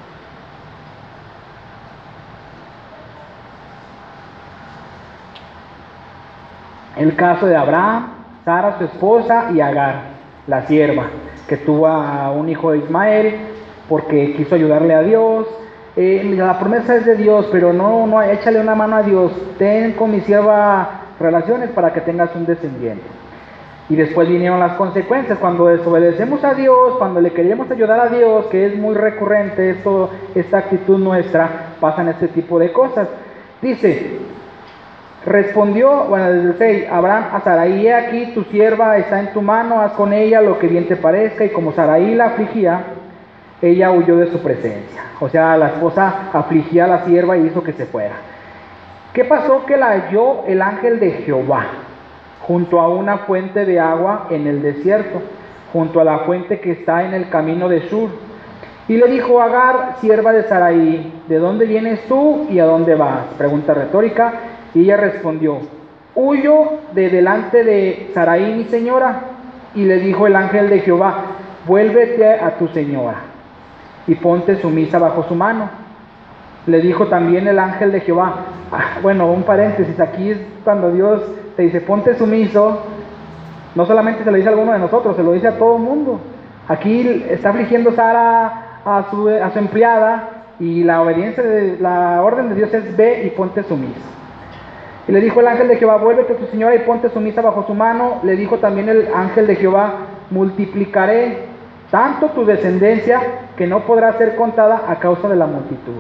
El caso de Abraham, Sara su esposa y Agar, la sierva, que tuvo a un hijo de Ismael porque quiso ayudarle a Dios. Eh, la promesa es de Dios, pero no, no, échale una mano a Dios. Ten con mi sierva relaciones para que tengas un descendiente. Y después vinieron las consecuencias. Cuando desobedecemos a Dios, cuando le queremos ayudar a Dios, que es muy recurrente esto, esta actitud nuestra, pasan este tipo de cosas. Dice, respondió, bueno, desde el seis, Abraham a Sarai: he aquí tu sierva está en tu mano, haz con ella lo que bien te parezca. Y como Sarai la afligía, ella huyó de su presencia. O sea, la esposa afligía a la sierva y hizo que se fuera. ¿Qué pasó? Que la halló el ángel de Jehová junto a una fuente de agua en el desierto, junto a la fuente que está en el camino de Shur. Y le dijo: Agar, sierva de Sarai, ¿de dónde vienes tú y a dónde vas? Pregunta retórica. Y ella respondió: huyo de delante de Sarai mi señora. Y le dijo el ángel de Jehová: vuélvete a tu señora y ponte sumisa bajo su mano. Le dijo también el ángel de Jehová, ah, bueno, un paréntesis, aquí es cuando Dios te dice ponte sumiso, no solamente se lo dice a alguno de nosotros, se lo dice a todo el mundo. Aquí está afligiendo Sara a su, a su empleada, y la obediencia, de, la orden de Dios es: ve y ponte sumiso. Y le dijo el ángel de Jehová: vuélvete a tu señora y ponte sumisa bajo su mano. Le dijo también el ángel de Jehová: multiplicaré tanto tu descendencia que no podrá ser contada a causa de la multitud.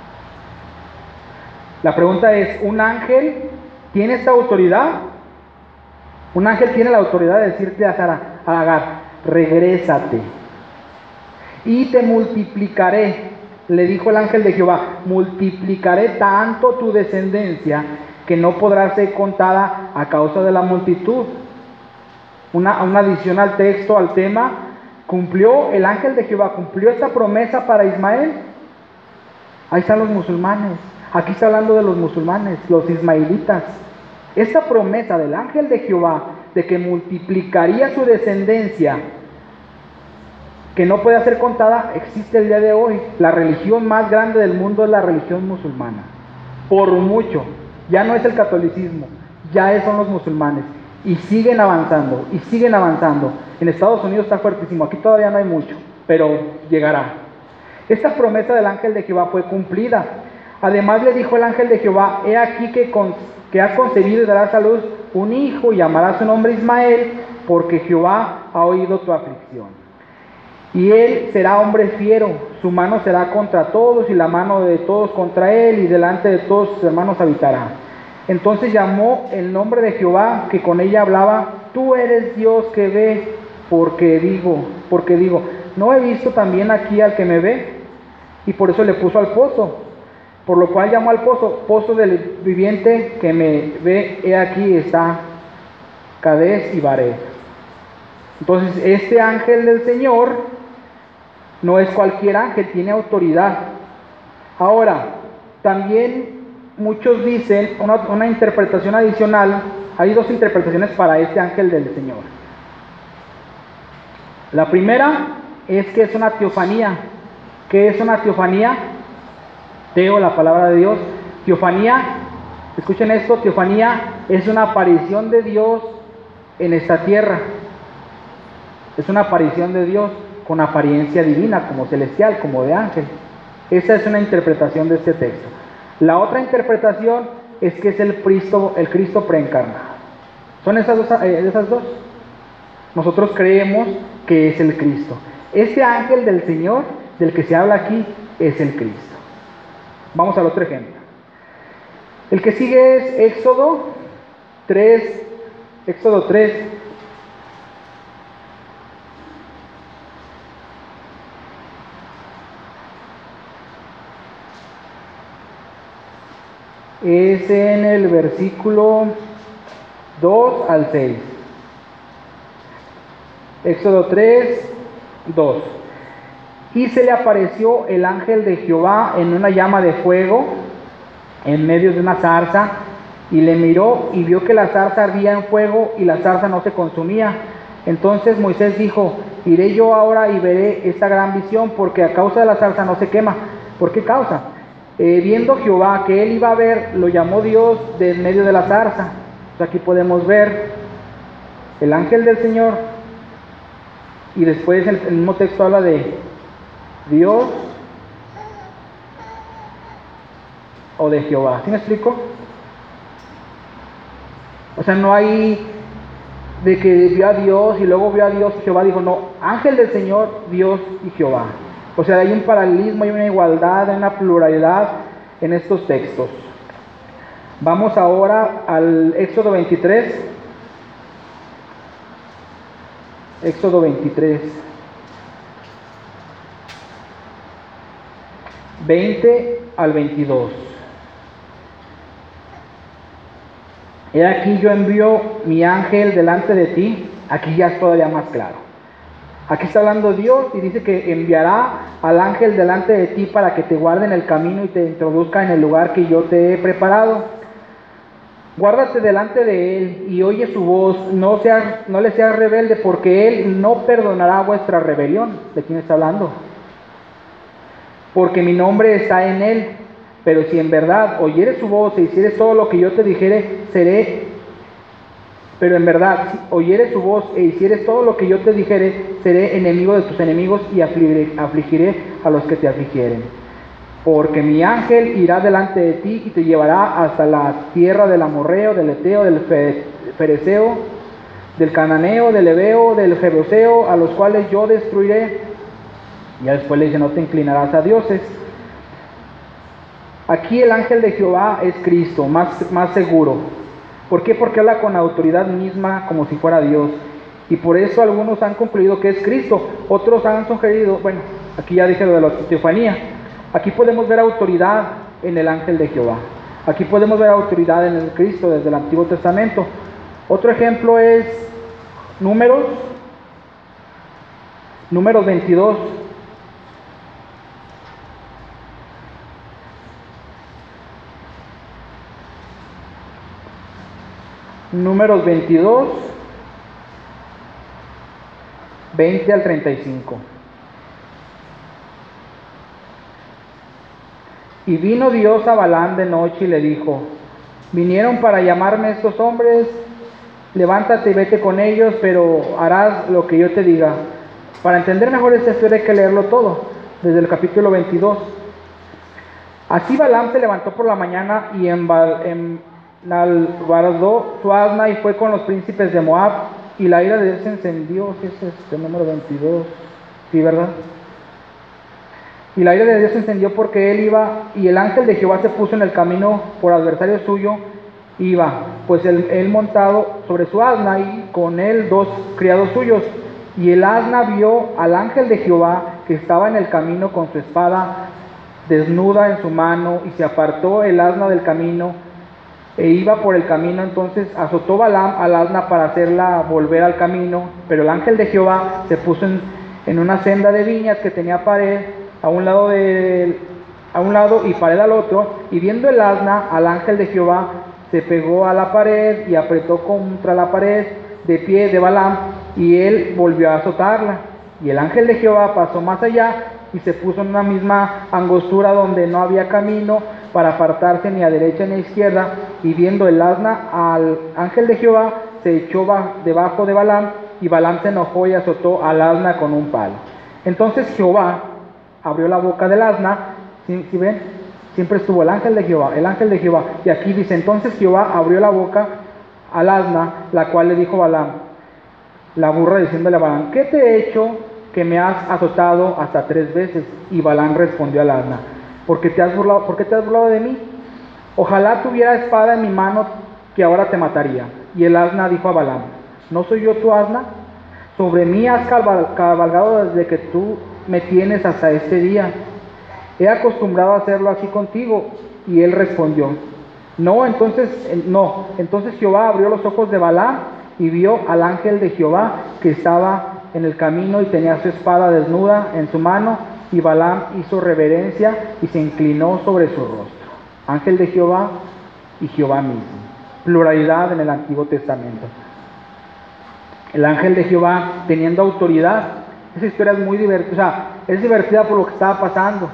La pregunta es, ¿un ángel tiene esta autoridad? Un ángel tiene la autoridad de decirte a Sara, a Agar: regrésate y te multiplicaré. Le dijo el ángel de Jehová: multiplicaré tanto tu descendencia que no podrá ser contada a causa de la multitud. Una, una adición al texto, al tema: ¿cumplió el ángel de Jehová, cumplió esta promesa para Ismael? Ahí están los musulmanes. Aquí está hablando de los musulmanes, los ismaelitas. Esta promesa del ángel de Jehová de que multiplicaría su descendencia, que no puede ser contada, existe el día de hoy. La religión más grande del mundo es la religión musulmana, por mucho. Ya no es el catolicismo, ya son los musulmanes. Y siguen avanzando, y siguen avanzando. En Estados Unidos está fuertísimo, aquí todavía no hay mucho, pero llegará. Esta promesa del ángel de Jehová fue cumplida. Además le dijo el ángel de Jehová: he aquí que, con, que has concebido y darás a luz un hijo, y llamarás su nombre Ismael, porque Jehová ha oído tu aflicción. Y él será hombre fiero, su mano será contra todos, y la mano de todos contra él, y delante de todos sus hermanos habitará. Entonces llamó el nombre de Jehová, que con ella hablaba: tú eres Dios que ve, porque digo, porque digo, ¿no he visto también aquí al que me ve? Y por eso le puso al pozo, por lo cual llamó al pozo, pozo del viviente que me ve. He aquí está Cades y Bared. Entonces este ángel del Señor no es cualquier ángel, tiene autoridad. Ahora, también muchos dicen, una, una interpretación adicional, hay dos interpretaciones para este ángel del Señor. La primera es que es una teofanía. ¿Qué es una teofanía? Teo, la palabra de Dios. Teofanía, escuchen esto, teofanía es una aparición de Dios en esta tierra. Es una aparición de Dios con apariencia divina, como celestial, como de ángel. Esa es una interpretación de este texto. La otra interpretación es que es el Cristo, el Cristo preencarnado. Son esas dos, eh, esas dos. Nosotros creemos que es el Cristo. Este ángel del Señor, del que se habla aquí, es el Cristo. Vamos al otro ejemplo. El que sigue es Éxodo tres, Éxodo tres. Es en el versículo dos al seis. Éxodo tres, dos. Y se le apareció el ángel de Jehová en una llama de fuego en medio de una zarza, y le miró y vio que la zarza ardía en fuego y la zarza no se consumía. Entonces Moisés dijo: Iré yo ahora y veré esta gran visión, porque a causa de la zarza no se quema. ¿Por qué causa? Eh, viendo Jehová que él iba a ver, lo llamó Dios de en medio de la zarza. Entonces aquí podemos ver el ángel del Señor, y después el, el mismo texto habla de Dios o de Jehová. ¿Sí me explico? O sea, no hay de que vio a Dios y luego vio a Dios y Jehová dijo, no, ángel del Señor, Dios y Jehová. O sea, hay un paralelismo, hay una igualdad, hay una pluralidad en estos textos. Vamos ahora al Éxodo veintitrés. Éxodo veintitrés. veinte al veintidós. He aquí yo envío mi ángel delante de ti. Aquí ya es todavía más claro. Aquí está hablando Dios y dice que enviará al ángel delante de ti para que te guarde en el camino y te introduzca en el lugar que yo te he preparado. Guárdate delante de él y oye su voz, no, seas, no le seas rebelde, porque él no perdonará vuestra rebelión. ¿De quién está hablando? Porque mi nombre está en él. Pero si en verdad oyeres su voz e hicieres todo lo que yo te dijere, seré. Pero en verdad, si oyeres su voz e hicieres todo lo que yo te dijere, seré enemigo de tus enemigos y afligiré, afligiré a los que te afligieren. Porque mi ángel irá delante de ti y te llevará hasta la tierra del amorreo, del eteo, del fereceo, del cananeo, del heveo, del jebuseo, a los cuales yo destruiré. Y ya después le dice, no te inclinarás a dioses. Aquí el ángel de Jehová es Cristo, más, más seguro. ¿Por qué? Porque habla con autoridad misma como si fuera Dios. Y por eso algunos han concluido que es Cristo. Otros han sugerido, bueno, aquí ya dije lo de la teofanía. Aquí podemos ver autoridad en el ángel de Jehová. Aquí podemos ver autoridad en el Cristo desde el Antiguo Testamento. Otro ejemplo es Números, Números veintidós. Números veintidós, veinte al treinta y cinco. Y vino Dios a Balaam de noche y le dijo, vinieron para llamarme estos hombres, levántate y vete con ellos, pero harás lo que yo te diga. Para entender mejor esta historia hay que leerlo todo, desde el capítulo veintidós. Así Balaam se levantó por la mañana y enalbardó su asna y fue con los príncipes de Moab, y la ira de Dios se encendió. ¿Qué es este número veintidós? Sí, ¿verdad? Y la ira de Dios se encendió porque él iba, y el ángel de Jehová se puso en el camino por adversario suyo, iba, pues él, él montado sobre su asna, y con él dos criados suyos. Y el asna vio al ángel de Jehová que estaba en el camino con su espada desnuda en su mano, y se apartó el asna del camino, e iba por el camino. Entonces azotó Balaam al asna para hacerla volver al camino, pero el ángel de Jehová se puso en, en una senda de viñas que tenía pared a un lado de, a un lado y pared al otro, y viendo el asna al ángel de Jehová, se pegó a la pared y apretó contra la pared de pie de Balaam, y él volvió a azotarla. Y el ángel de Jehová pasó más allá y se puso en una misma angostura donde no había camino para apartarse ni a derecha ni a izquierda, y viendo el asna al ángel de Jehová, se echó debajo de Balaam, y Balaam se enojó y azotó al asna con un palo. Entonces Jehová abrió la boca del asna. ¿Sí, sí ven? Siempre estuvo el ángel de Jehová, el ángel de Jehová. Y aquí dice, entonces Jehová abrió la boca al asna, la cual le dijo Balaam, la burra, diciéndole a Balaam, ¿qué te he hecho que me has azotado hasta tres veces? Y Balaam respondió al asna, ¿por qué te has burlado, ¿por qué te has burlado de mí? Ojalá tuviera espada en mi mano, que ahora te mataría. Y el asna dijo a Balaam, ¿no soy yo tu asna? Sobre mí has cabalgado desde que tú me tienes hasta este día. He acostumbrado a hacerlo así contigo. Y él respondió, no, entonces, no. Entonces Jehová abrió los ojos de Balaam y vio al ángel de Jehová que estaba en el camino y tenía su espada desnuda en su mano, y Balaam hizo reverencia y se inclinó sobre su rostro. Ángel de Jehová y Jehová mismo. Pluralidad en el Antiguo Testamento. El ángel de Jehová teniendo autoridad Esa historia es muy divertida, o sea, es divertida por lo que estaba pasando.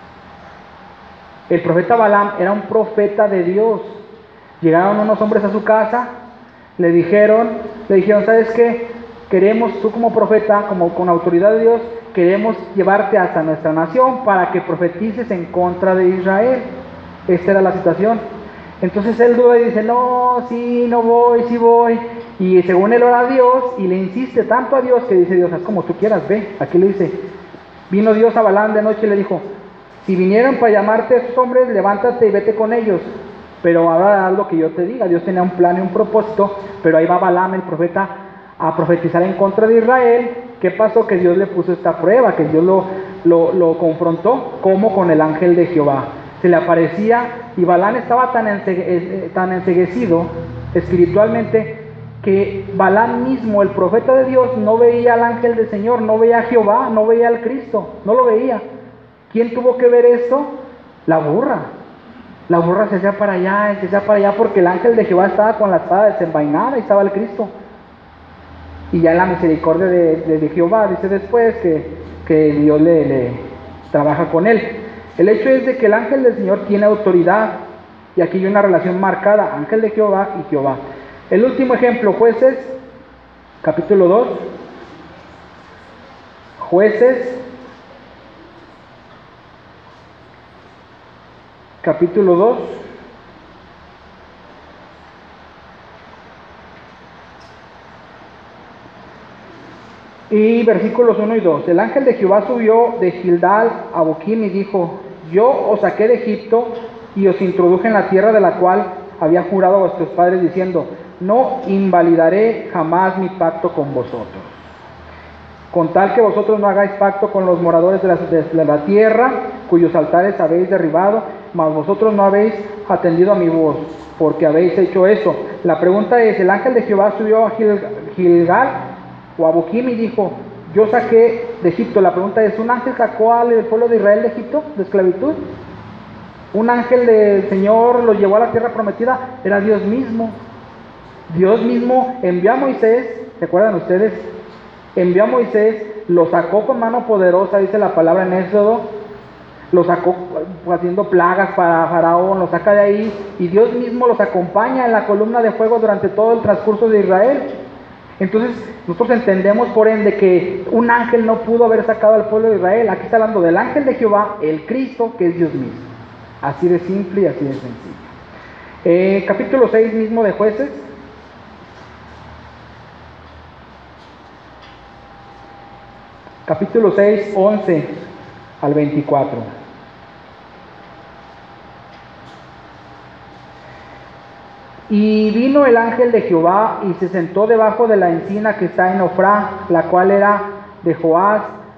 El profeta Balaam era un profeta de Dios. Llegaron unos hombres a su casa, le dijeron, le dijeron, ¿sabes qué? Queremos, tú como profeta, como con autoridad de Dios, queremos llevarte hasta nuestra nación para que profetices en contra de Israel. Esta era la situación. Entonces él duda y dice, no, sí, no voy, sí voy. Y según él ora a Dios y le insiste tanto a Dios que dice Dios, haz como tú quieras, ve. Aquí le dice, vino Dios a Balaam de noche y le dijo, si vinieron para llamarte a estos hombres, levántate y vete con ellos. Pero ahora haz lo que yo te diga. Dios tenía un plan y un propósito, pero ahí va Balaam, el profeta, a profetizar en contra de Israel. ¿Qué pasó? Que Dios le puso esta prueba, que Dios lo, lo, lo confrontó, como con el ángel de Jehová. Se le aparecía y Balaam estaba tan, ensegue, tan enseguecido espiritualmente que Balaam mismo, el profeta de Dios, no veía al ángel del Señor, no veía a Jehová, no veía al Cristo, no lo veía. ¿Quién tuvo que ver esto? La burra. La burra se hacía para allá, se hacía para allá porque el ángel de Jehová estaba con la espada desenvainada y estaba el Cristo. Y ya en la misericordia de, de, de Jehová, dice después que, que Dios le, le trabaja con él. El hecho es de que el ángel del Señor tiene autoridad, y aquí hay una relación marcada, ángel de Jehová y Jehová. El último ejemplo, Jueces, capítulo dos. Jueces, capítulo dos. Y versículos uno y dos. El ángel de Jehová subió de Gilgal a Boquim y dijo, yo os saqué de Egipto y os introduje en la tierra de la cual había jurado a vuestros padres diciendo, no invalidaré jamás mi pacto con vosotros. Con tal que vosotros no hagáis pacto con los moradores de la, de la tierra, cuyos altares habéis derribado, mas vosotros no habéis atendido a mi voz, porque habéis hecho eso. La pregunta es, el ángel de Jehová subió a Gilgal o a Boquim y dijo, yo saqué de Egipto. La pregunta es, ¿un ángel sacó al pueblo de Israel de Egipto, de esclavitud? ¿Un ángel del Señor lo llevó a la tierra prometida? Era Dios mismo. Dios mismo envió a Moisés, ¿se acuerdan ustedes? Envió a Moisés, lo sacó con mano poderosa, dice la palabra en Éxodo, lo sacó haciendo plagas para Faraón, lo saca de ahí, y Dios mismo los acompaña en la columna de fuego durante todo el transcurso de Israel. Entonces, nosotros entendemos por ende que un ángel no pudo haber sacado al pueblo de Israel. Aquí está hablando del ángel de Jehová, el Cristo, que es Dios mismo. Así de simple y así de sencillo. Eh, capítulo seis mismo de Jueces. Capítulo seis, once al veinticuatro. Y vino el ángel de Jehová y se sentó debajo de la encina que está en Ofrá, la cual era de Joás,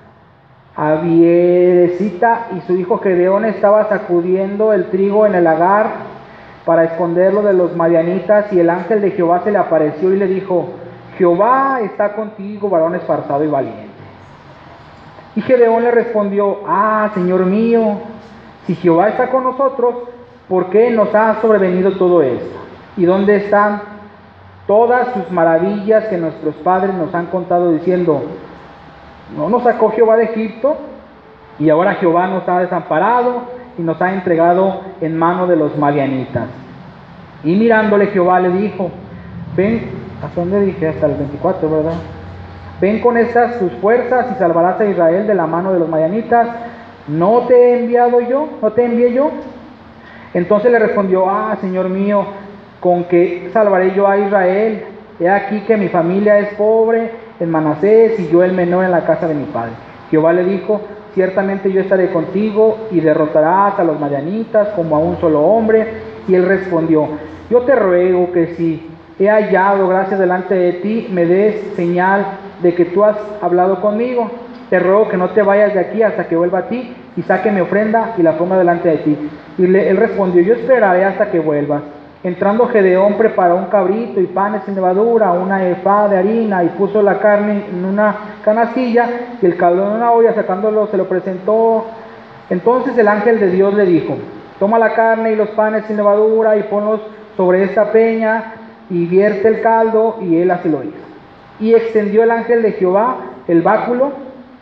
Abieresita, y su hijo Gedeón estaba sacudiendo el trigo en el lagar para esconderlo de los madianitas, y el ángel de Jehová se le apareció y le dijo, Jehová está contigo, varón esforzado y valiente. Y Gedeón le respondió, ah, Señor mío, si Jehová está con nosotros, ¿por qué nos ha sobrevenido todo esto? ¿Y dónde están todas sus maravillas que nuestros padres nos han contado diciendo, no nos sacó Jehová de Egipto? Y ahora Jehová nos ha desamparado y nos ha entregado en mano de los madianitas. Y mirándole Jehová le dijo, ven, ¿hasta dónde dije? Hasta el veinticuatro, ¿verdad? Ven con estas tus fuerzas y salvarás a Israel de la mano de los madianitas. ¿No te he enviado yo? ¿No te envié yo? Entonces le respondió, ah, Señor mío, ¿con qué salvaré yo a Israel? He aquí que mi familia es pobre en Manasés y yo el menor en la casa de mi padre. Jehová le dijo, ciertamente yo estaré contigo y derrotarás a los madianitas como a un solo hombre. Y él respondió, yo te ruego que si he hallado gracia delante de ti, me des señal de que tú has hablado conmigo. Te ruego que no te vayas de aquí hasta que vuelva a ti y saque mi ofrenda y la ponga delante de ti. Y le, él respondió, yo esperaré hasta que vuelvas. Entrando Gedeón preparó un cabrito y panes sin levadura, una efá de harina, y puso la carne en una canastilla y el caldo en una olla, sacándolo se lo presentó. Entonces el ángel de Dios le dijo, toma la carne y los panes sin levadura y ponlos sobre esta peña y vierte el caldo, y él así lo hizo. Y extendió el ángel de Jehová el báculo,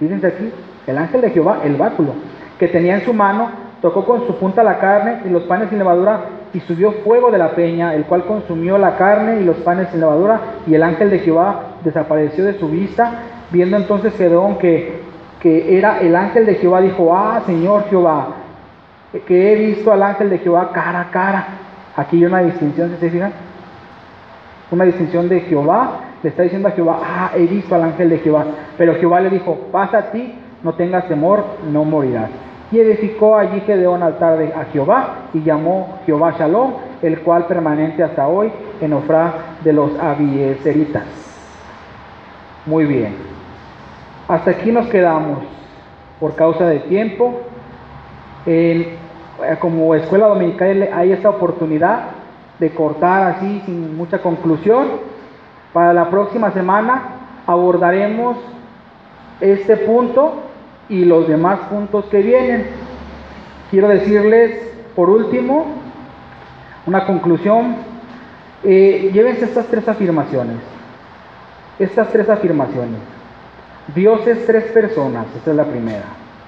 Fíjense aquí, el ángel de Jehová, el báculo, que tenía en su mano, tocó con su punta la carne y los panes sin levadura, y subió fuego de la peña, el cual consumió la carne y los panes sin levadura, y el ángel de Jehová desapareció de su vista. Viendo entonces Gedeón que, que era el ángel de Jehová, dijo: ah, Señor Jehová, que he visto al ángel de Jehová cara a cara. Aquí hay una distinción, ¿sí se fijan? Una distinción de Jehová, le está diciendo a Jehová: ah, he visto al ángel de Jehová. Pero Jehová le dijo: pasa a ti, no tengas temor, no morirás. Y edificó allí Gedeón altar de, a Jehová, y llamó Jehová Shalom, el cual permanente hasta hoy en Ofrá de los Abiezeritas. Muy bien, hasta aquí nos quedamos por causa de tiempo. En, como escuela dominical hay esta oportunidad de cortar así sin mucha conclusión. Para la próxima semana abordaremos este punto y los demás puntos que vienen. Quiero decirles por último una conclusión. Eh, llévense estas tres afirmaciones. Estas tres afirmaciones. Dios es tres personas, esta es la primera.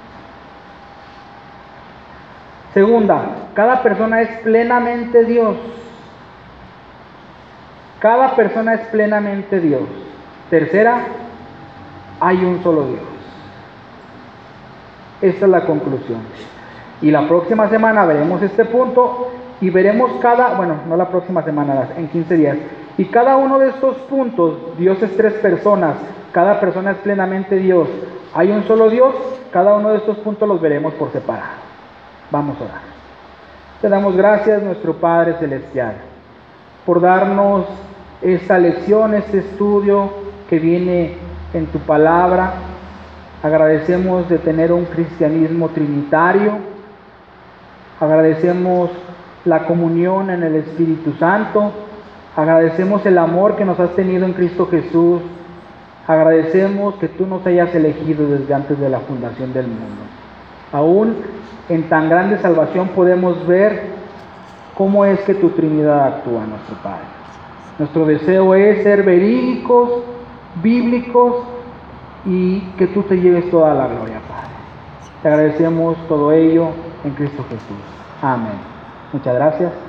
Segunda, cada persona es plenamente Dios. Cada persona es plenamente Dios. Tercera, hay un solo Dios. Esta es la conclusión. Y la próxima semana veremos este punto y veremos cada, bueno, no la próxima semana, en quince días. Y cada uno de estos puntos, Dios es tres personas, cada persona es plenamente Dios, hay un solo Dios, cada uno de estos puntos los veremos por separado. Vamos a orar. Te damos gracias, nuestro Padre Celestial, por darnos esta lección, este estudio que viene en tu palabra. Agradecemos de tener un cristianismo trinitario, agradecemos la comunión en el Espíritu Santo, agradecemos el amor que nos has tenido en Cristo Jesús, agradecemos que tú nos hayas elegido desde antes de la fundación del mundo. Aún en tan grande salvación podemos ver cómo es que tu Trinidad actúa, nuestro Padre. Nuestro deseo es ser verídicos, bíblicos, y que tú te lleves toda la gloria, Padre. Te agradecemos todo ello en Cristo Jesús. Amén. Muchas gracias.